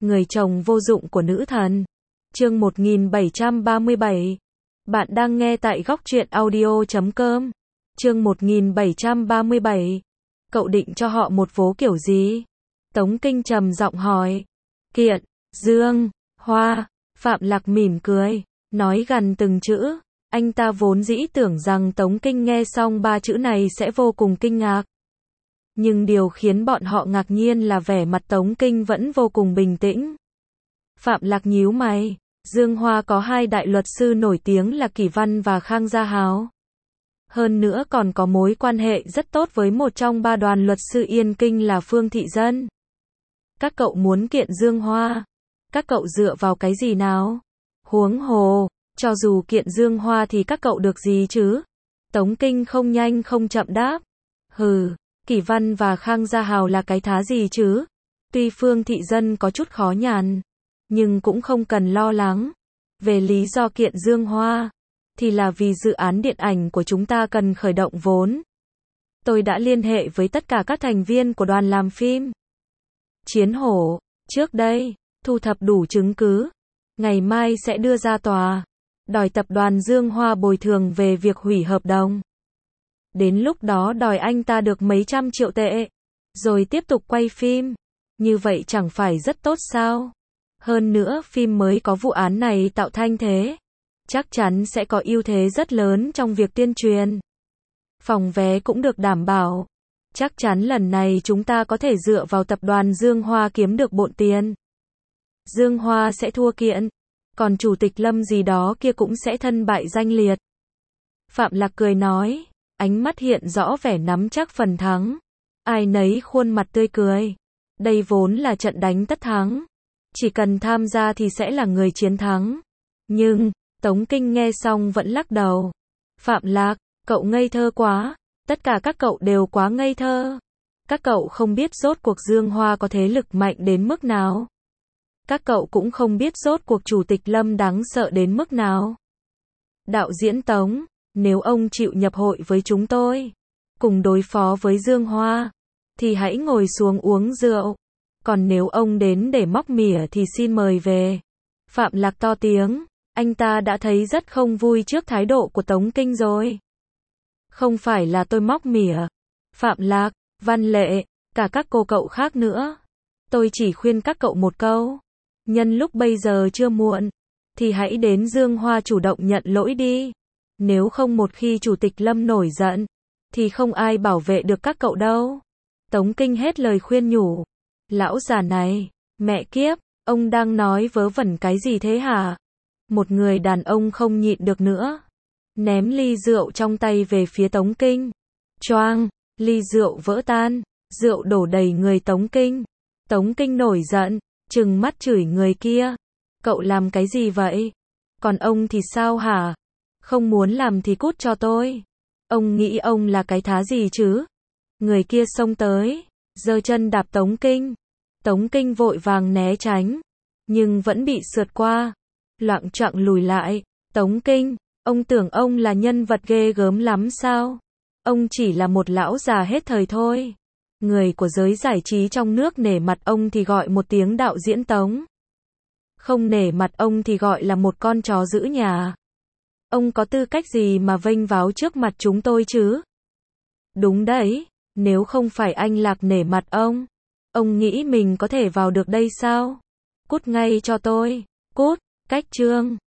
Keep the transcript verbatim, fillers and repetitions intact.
Người chồng vô dụng của nữ thần. Chương một nghìn bảy trăm ba mươi bảy. Bạn đang nghe tại góc truyện audio chấm com. Chương một nghìn bảy trăm ba mươi bảy. Cậu định cho họ một vố kiểu gì? Tống Kinh trầm giọng hỏi. Kiện, Dương, Hoa. Phạm Lạc mỉm cười, nói gần từng chữ. Anh ta vốn dĩ tưởng rằng Tống Kinh nghe xong ba chữ này sẽ vô cùng kinh ngạc. Nhưng điều khiến bọn họ ngạc nhiên là vẻ mặt Tống Kinh vẫn vô cùng bình tĩnh. Phạm Lạc nhíu mày. Dương Hoa có hai đại luật sư nổi tiếng là Kỷ Văn và Khang Gia Hào. Hơn nữa còn có mối quan hệ rất tốt với một trong ba đoàn luật sư Yên Kinh là Phương Thị Dân. Các cậu muốn kiện Dương Hoa? Các cậu dựa vào cái gì nào? Huống hồ, cho dù kiện Dương Hoa thì các cậu được gì chứ? Tống Kinh không nhanh không chậm đáp. Hừ, Kỷ Văn và Khang Gia Hào là cái thá gì chứ? Tuy Phương Thị Dân có chút khó nhằn, nhưng cũng không cần lo lắng. Về lý do kiện Dương Hoa, thì là vì dự án điện ảnh của chúng ta cần khởi động vốn. Tôi đã liên hệ với tất cả các thành viên của đoàn làm phim Chiến Hổ, trước đây, thu thập đủ chứng cứ. Ngày mai sẽ đưa ra tòa, đòi tập đoàn Dương Hoa bồi thường về việc hủy hợp đồng. Đến lúc đó đòi anh ta được mấy trăm triệu tệ, rồi tiếp tục quay phim. Như vậy chẳng phải rất tốt sao? Hơn nữa phim mới có vụ án này tạo thanh thế, chắc chắn sẽ có ưu thế rất lớn trong việc tuyên truyền. Phòng vé cũng được đảm bảo. Chắc chắn lần này chúng ta có thể dựa vào tập đoàn Dương Hoa kiếm được bộn tiền. Dương Hoa sẽ thua kiện, còn Chủ tịch Lâm gì đó kia cũng sẽ thân bại danh liệt. Phạm Lạc cười nói, ánh mắt hiện rõ vẻ nắm chắc phần thắng. Ai nấy khuôn mặt tươi cười. Đây vốn là trận đánh tất thắng. Chỉ cần tham gia thì sẽ là người chiến thắng. Nhưng, Tống Kinh nghe xong vẫn lắc đầu. Phạm Lạc, cậu ngây thơ quá. Tất cả các cậu đều quá ngây thơ. Các cậu không biết rốt cuộc Dương Hoa có thế lực mạnh đến mức nào. Các cậu cũng không biết rốt cuộc Chủ tịch Lâm đáng sợ đến mức nào. Đạo diễn Tống, nếu ông chịu nhập hội với chúng tôi, cùng đối phó với Dương Hoa, thì hãy ngồi xuống uống rượu. Còn nếu ông đến để móc mỉa thì xin mời về. Phạm Lạc to tiếng, anh ta đã thấy rất không vui trước thái độ của Tống Kinh rồi. Không phải là tôi móc mỉa. Phạm Lạc, Văn Lệ, cả các cô cậu khác nữa. Tôi chỉ khuyên các cậu một câu. Nhân lúc bây giờ chưa muộn, thì hãy đến Dương Hoa chủ động nhận lỗi đi. Nếu không một khi Chủ tịch Lâm nổi giận, thì không ai bảo vệ được các cậu đâu. Tống Kinh hết lời khuyên nhủ. Lão già này, mẹ kiếp, ông đang nói vớ vẩn cái gì thế hả? Một người đàn ông không nhịn được nữa, ném ly rượu trong tay về phía Tống Kinh. Choang, ly rượu vỡ tan, rượu đổ đầy người Tống Kinh. Tống Kinh nổi giận, trừng mắt chửi người kia. Cậu làm cái gì vậy? Còn ông thì sao hả? Không muốn làm thì cút cho tôi. Ông nghĩ ông là cái thá gì chứ? Người kia xông tới, giơ chân đạp Tống Kinh. Tống Kinh vội vàng né tránh, nhưng vẫn bị sượt qua, loạng choạng lùi lại. Tống Kinh, ông tưởng ông là nhân vật ghê gớm lắm sao? Ông chỉ là một lão già hết thời thôi. Người của giới giải trí trong nước nể mặt ông thì gọi một tiếng đạo diễn Tống. Không nể mặt ông thì gọi là một con chó giữ nhà. Ông có tư cách gì mà vênh váo trước mặt chúng tôi chứ? Đúng đấy, nếu không phải anh Lạc nể mặt ông, ông nghĩ mình có thể vào được đây sao? Cút ngay cho tôi, cút, cách chương.